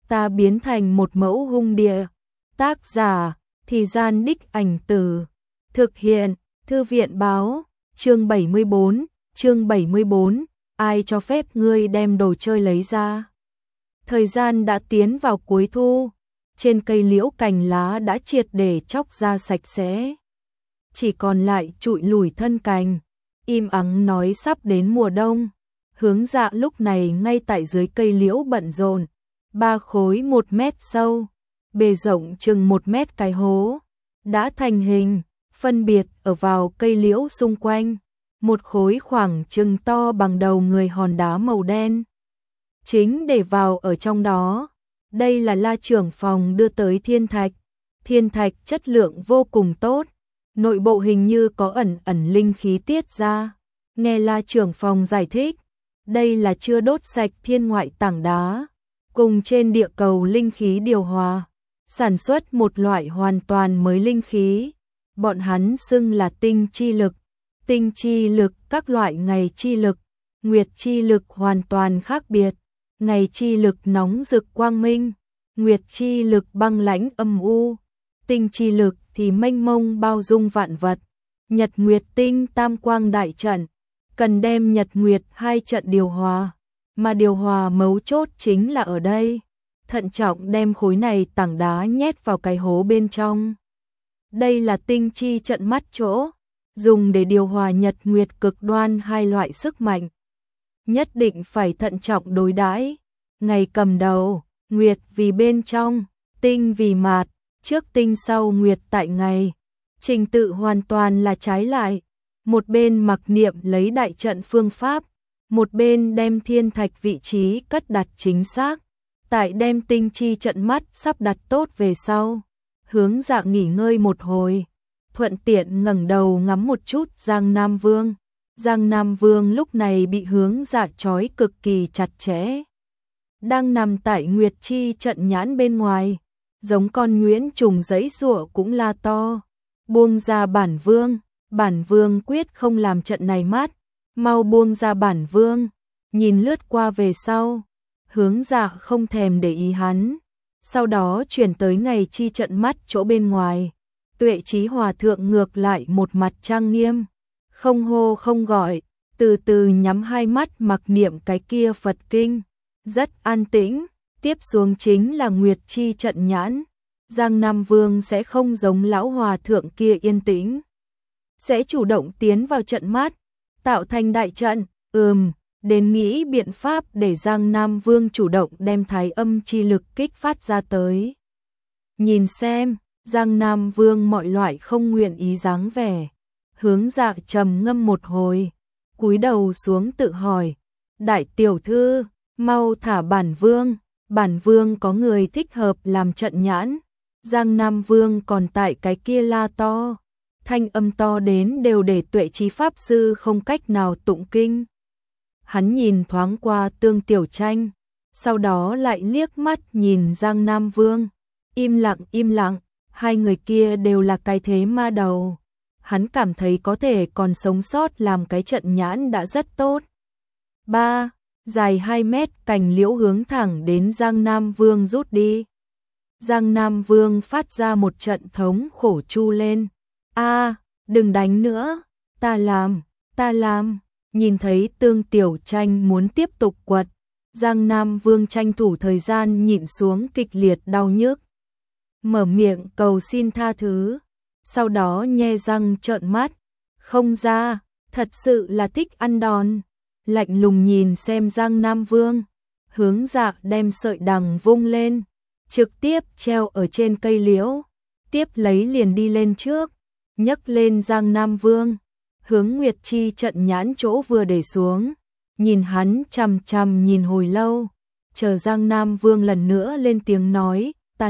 ta biến thành một mẫu hung địa. Tác giả, Thì Gian Đích Ảnh Từ. Thực hiện, Thư viện báo, chương 74, ai cho phép ngươi đem đồ chơi lấy ra. Thời gian đã tiến vào cuối thu, trên cây liễu cành lá đã triệt để chóc ra sạch sẽ. Chỉ còn lại trụi lủi thân cành, im ắng nói sắp đến mùa đông. Hướng Dạ lúc này ngay tại dưới cây liễu bận rộn, 3 khối 1 mét sâu, bề rộng chừng 1 mét cái hố, đã thành hình, phân biệt ở vào cây liễu xung quanh, một khối khoảng chừng to bằng đầu người hòn đá màu đen. Chính để vào ở trong đó, đây là La trưởng phòng đưa tới thiên thạch chất lượng vô cùng tốt, nội bộ hình như có ẩn linh khí tiết ra. Nghe La trưởng phòng giải thích, đây là chưa đốt sạch thiên ngoại tảng đá, cùng trên địa cầu linh khí điều hòa, sản xuất một loại hoàn toàn mới linh khí. Bọn hắn xưng là tinh chi lực, các loại ngày chi lực, nguyệt chi lực hoàn toàn khác biệt. Ngày chi lực nóng rực quang minh, nguyệt chi lực băng lãnh âm u, tinh chi lực thì mênh mông bao dung vạn vật. Nhật nguyệt tinh tam quang đại trận, cần đem nhật nguyệt hai trận điều hòa, mà điều hòa mấu chốt chính là ở đây. Thận trọng đem khối này tảng đá nhét vào cái hố bên trong. Đây là tinh chi trận mắt chỗ, dùng để điều hòa nhật nguyệt cực đoan hai loại sức mạnh. Nhất định phải thận trọng đối đãi. Ngày cầm đầu, nguyệt vì bên trong, tinh vì mạt, trước tinh sau nguyệt tại ngày. Trình tự hoàn toàn là trái lại. Một bên mặc niệm lấy đại trận phương pháp, một bên đem thiên thạch vị trí cất đặt chính xác. Tại đem tinh chi trận mắt sắp đặt tốt về sau, Hướng Dạ nghỉ ngơi một hồi, thuận tiện ngẩng đầu ngắm một chút Giang Nam Vương. Giang Nam Vương lúc này bị Hướng Dạ trói cực kỳ chặt chẽ, đang nằm tại nguyệt chi trận nhãn bên ngoài, giống con nhuyễn trùng giãy giụa cũng la to. Buông ra bản vương quyết không làm trận này mát, mau buông ra bản vương. Nhìn lướt qua về sau, Hướng Dạ không thèm để ý hắn, sau đó chuyển tới ngày chi trận mắt chỗ bên ngoài. Tuệ Chí Hòa thượng ngược lại một mặt trang nghiêm, không hô không gọi, từ từ nhắm hai mắt mặc niệm cái kia Phật kinh, rất an tĩnh. Tiếp xuống chính là nguyệt chi trận nhãn. Giang Nam Vương sẽ không giống lão hòa thượng kia yên tĩnh, sẽ chủ động tiến vào trận mắt, tạo thành đại trận. Đến nghĩ biện pháp để Giang Nam Vương chủ động đem thái âm chi lực kích phát ra tới. Nhìn xem, Giang Nam Vương mọi loại không nguyện ý dáng vẻ. Hướng Dạ trầm ngâm một hồi, cúi đầu xuống tự hỏi, đại tiểu thư, mau thả bản vương có người thích hợp làm trận nhãn. Giang Nam Vương còn tại cái kia la to, thanh âm to đến đều để Tuệ Chí pháp sư không cách nào tụng kinh. Hắn nhìn thoáng qua Tương Tiểu Tranh, sau đó lại liếc mắt nhìn Giang Nam Vương, im lặng, hai người kia đều là cái thế ma đầu. Hắn cảm thấy có thể còn sống sót làm cái trận nhãn đã rất tốt. Dài 2 mét cành liễu hướng thẳng đến Giang Nam Vương rút đi. Giang Nam Vương phát ra một trận thống khổ chu lên. Đừng đánh nữa, ta làm. Nhìn thấy Tương Tiểu Tranh muốn tiếp tục quật, Giang Nam Vương tranh thủ thời gian nhịn xuống kịch liệt đau nhức, mở miệng cầu xin tha thứ, sau đó nhe răng trợn mắt, không ra, thật sự là thích ăn đòn. Lạnh lùng nhìn xem Giang Nam Vương, Hướng Dạ đem sợi đằng vung lên, trực tiếp treo ở trên cây liễu, tiếp lấy liền đi lên trước, nhấc lên Giang Nam Vương, hướng nguyệt chi trận nhãn chỗ vừa để xuống, nhìn hắn chằm nhìn hồi lâu, chờ Giang Nam Vương lần nữa lên tiếng nói, ta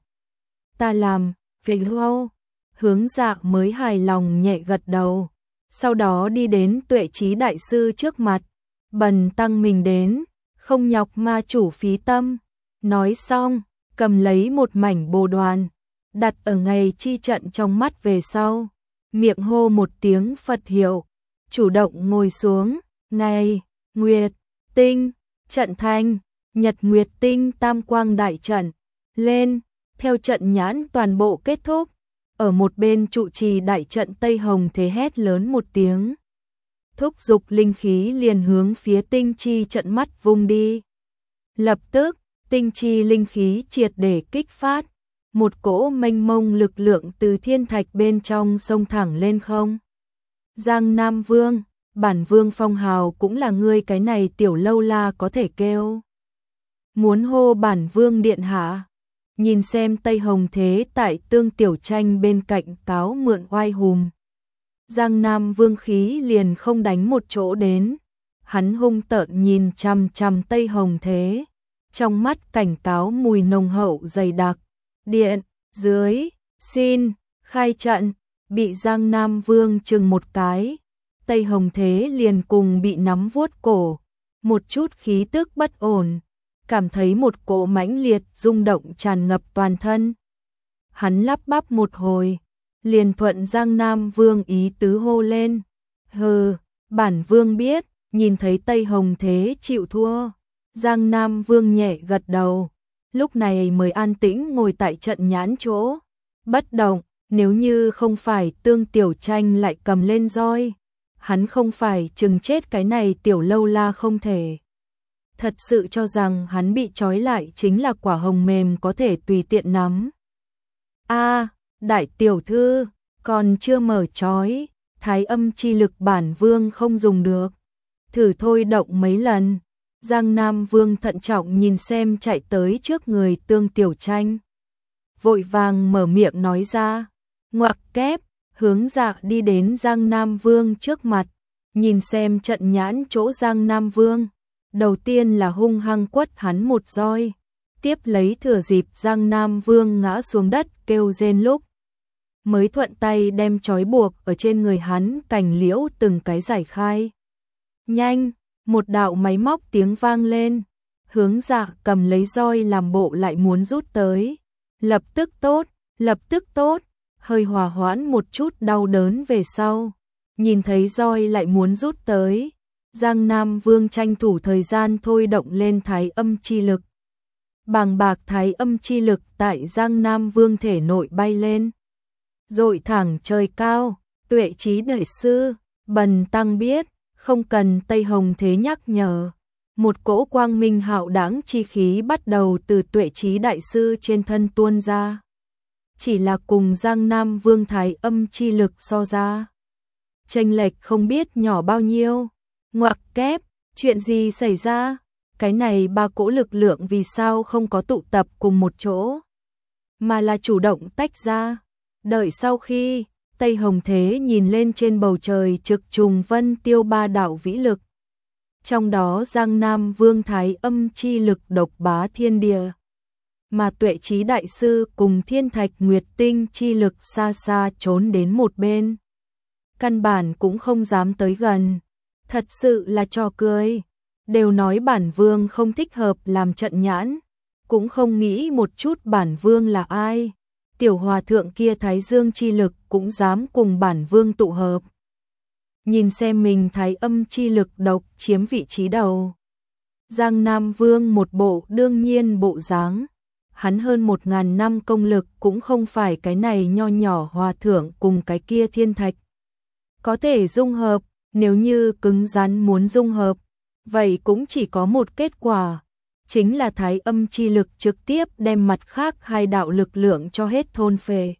làm, việc lâu. Hướng Dạ mới hài lòng nhẹ gật đầu, sau đó đi đến Tuệ Chí đại sư trước mặt, bần tăng mình đến, không nhọc ma chủ phí tâm. Nói xong, cầm lấy một mảnh bồ đoàn, đặt ở ngày chi trận trong mắt về sau, miệng hô một tiếng Phật hiệu, chủ động ngồi xuống. Ngày, nguyệt, tinh, trận thành, Nhật Nguyệt Tinh Tam Quang đại trận lên, theo trận nhãn toàn bộ kết thúc. Ở một bên trụ trì đại trận Tây Hồng Thế hét lớn một tiếng. Thúc giục linh khí liền hướng phía tinh chi trận mắt vung đi. Lập tức, tinh chi linh khí triệt để kích phát. Một cỗ mênh mông lực lượng từ thiên thạch bên trong xông thẳng lên không. Giang Nam Vương, bản vương phong hào cũng là ngươi cái này tiểu lâu la có thể kêu. Muốn hô bản vương điện hạ. Nhìn xem Tây Hồng Thế tại Tương Tiểu Tranh bên cạnh cáo mượn oai hùm. Giang Nam Vương khí liền không đánh một chỗ đến. Hắn hung tợn nhìn chằm chằm Tây Hồng Thế. Trong mắt cảnh cáo mùi nồng hậu dày đặc. Điện, dưới, xin, khai trận, bị Giang Nam Vương chừng một cái. Tây Hồng Thế liền cùng bị nắm vuốt cổ. Một chút khí tức bất ổn. Cảm thấy một cỗ mãnh liệt rung động tràn ngập toàn thân. Hắn lắp bắp một hồi, liền thuận Giang Nam Vương ý tứ hô lên. Hừ, bản vương biết, nhìn thấy Tây Hồng Thế chịu thua. Giang Nam Vương nhẹ gật đầu, lúc này mới an tĩnh ngồi tại trận nhãn chỗ. Bất động, nếu như không phải Tương Tiểu Tranh lại cầm lên roi. Hắn không phải chừng chết cái này tiểu lâu la không thể. Thật sự cho rằng hắn bị trói lại chính là quả hồng mềm có thể tùy tiện nắm. A, đại tiểu thư, còn chưa mở trói, thái âm chi lực bản vương không dùng được. Thử thôi động mấy lần. Giang Nam Vương thận trọng nhìn xem chạy tới trước người Tương Tiểu Tranh. Vội vàng mở miệng nói ra. Ngoặc kép, hướng dạ đi đến Giang Nam Vương trước mặt. Nhìn xem trận nhãn chỗ Giang Nam Vương. Đầu tiên là hung hăng quất hắn một roi, tiếp lấy thừa dịp Giang Nam Vương ngã xuống đất kêu rên lúc, mới thuận tay đem trói buộc ở trên người hắn cành liễu từng cái giải khai. Nhanh, một đạo máy móc tiếng vang lên, hướng dạ cầm lấy roi làm bộ lại muốn rút tới. Lập tức tốt, hơi hòa hoãn một chút đau đớn về sau, nhìn thấy roi lại muốn rút tới. Giang Nam Vương tranh thủ thời gian thôi động lên thái âm chi lực. Bàng bạc thái âm chi lực tại Giang Nam Vương thể nội bay lên. Dội thẳng trời cao, Tuệ Trí đại sư, bần tăng biết, không cần Tây Hồng Thế nhắc nhở. Một cỗ quang minh hạo đãng chi khí bắt đầu từ Tuệ Trí đại sư trên thân tuôn ra. Chỉ là cùng Giang Nam Vương thái âm chi lực so ra. Chênh lệch không biết nhỏ bao nhiêu. Ngoặc kép, chuyện gì xảy ra? Cái này ba cỗ lực lượng vì sao không có tụ tập cùng một chỗ, mà là chủ động tách ra. Đợi sau khi Tây Hồng Thế nhìn lên trên bầu trời trực trùng vân tiêu ba đạo vĩ lực. Trong đó Giang Nam Vương thái âm chi lực độc bá thiên địa. Mà Tuệ Trí đại sư cùng Thiên Thạch Nguyệt Tinh chi lực xa xa trốn đến một bên. Căn bản cũng không dám tới gần. Thật sự là trò cười. Đều nói bản vương không thích hợp làm trận nhãn. Cũng không nghĩ một chút bản vương là ai. Tiểu hòa thượng kia thái dương chi lực cũng dám cùng bản vương tụ hợp. Nhìn xem mình thái âm chi lực độc chiếm vị trí đầu. Giang Nam Vương một bộ đương nhiên bộ dáng. Hắn hơn 1000 năm công lực cũng không phải cái này nho nhỏ hòa thượng cùng cái kia thiên thạch. Có thể dung hợp. Nếu như cứng rắn muốn dung hợp, vậy cũng chỉ có một kết quả, chính là thái âm chi lực trực tiếp đem mặt khác hai đạo lực lượng cho hết thôn phệ.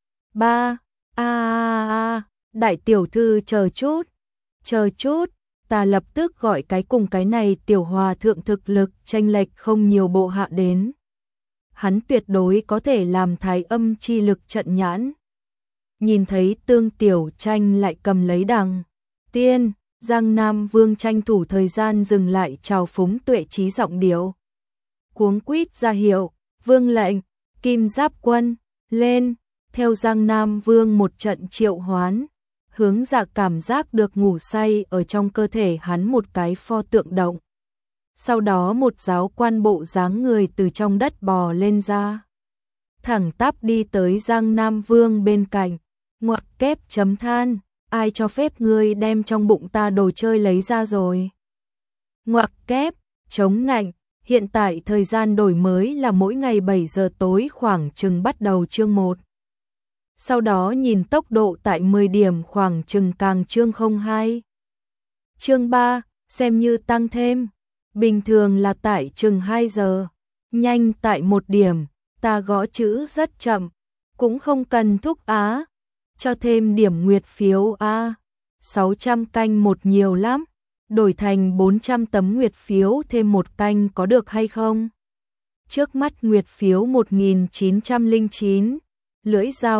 Đại tiểu thư chờ chút, ta lập tức gọi cái cùng cái này tiểu hòa thượng thực lực chênh lệch không nhiều bộ hạ đến. Hắn tuyệt đối có thể làm thái âm chi lực trận nhãn. Nhìn thấy Tương Tiểu Tranh lại cầm lấy đằng tiên, Giang Nam Vương tranh thủ thời gian dừng lại chào phúng Tuệ Trí giọng điệu. Cuống quýt ra hiệu, vương lệnh, Kim Giáp Quân, lên, theo Giang Nam Vương một trận triệu hoán, hướng dạ cảm giác được ngủ say ở trong cơ thể hắn một cái pho tượng động. Sau đó một giáo quan bộ dáng người từ trong đất bò lên ra. Thẳng tắp đi tới Giang Nam Vương bên cạnh, ngoặc kép chấm than. Ai cho phép ngươi đem trong bụng ta đồ chơi lấy ra rồi? Ngoặc kép, chống nạnh, Hiện tại thời gian đổi mới là mỗi ngày 7 giờ tối khoảng chừng bắt đầu chương 1. Sau đó nhìn tốc độ tại 10 điểm khoảng chừng càng chương 02. Chương 3, xem như tăng thêm. Bình thường là tại chừng 2 giờ. Nhanh tại 1 điểm, ta gõ chữ rất chậm. Cũng không cần thúc á. Cho thêm điểm nguyệt phiếu a. 600 canh một nhiều lắm. Đổi thành 400 tấm nguyệt phiếu thêm một canh có được hay không? Trước mắt nguyệt phiếu 1909, lưỡi dao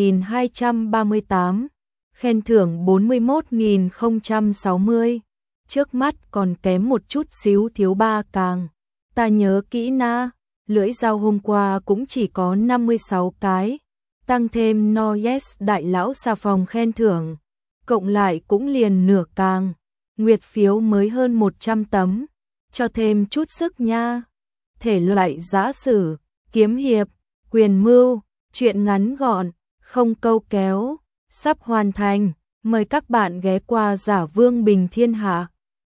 1238, khen thưởng 41.060. Trước mắt còn kém một chút xíu thiếu 3 càng. Ta nhớ kỹ na, lưỡi dao hôm qua cũng chỉ có 56 cái. Tăng thêm no yes đại lão xà phòng khen thưởng. Cộng lại cũng liền nửa càng. Nguyệt phiếu mới hơn 100 tấm. Cho thêm chút sức nha. Thể loại giã sử, kiếm hiệp, quyền mưu, truyện ngắn gọn, không câu kéo. Sắp hoàn thành. Mời các bạn ghé qua Giả Vương Bình Thiên Hạ.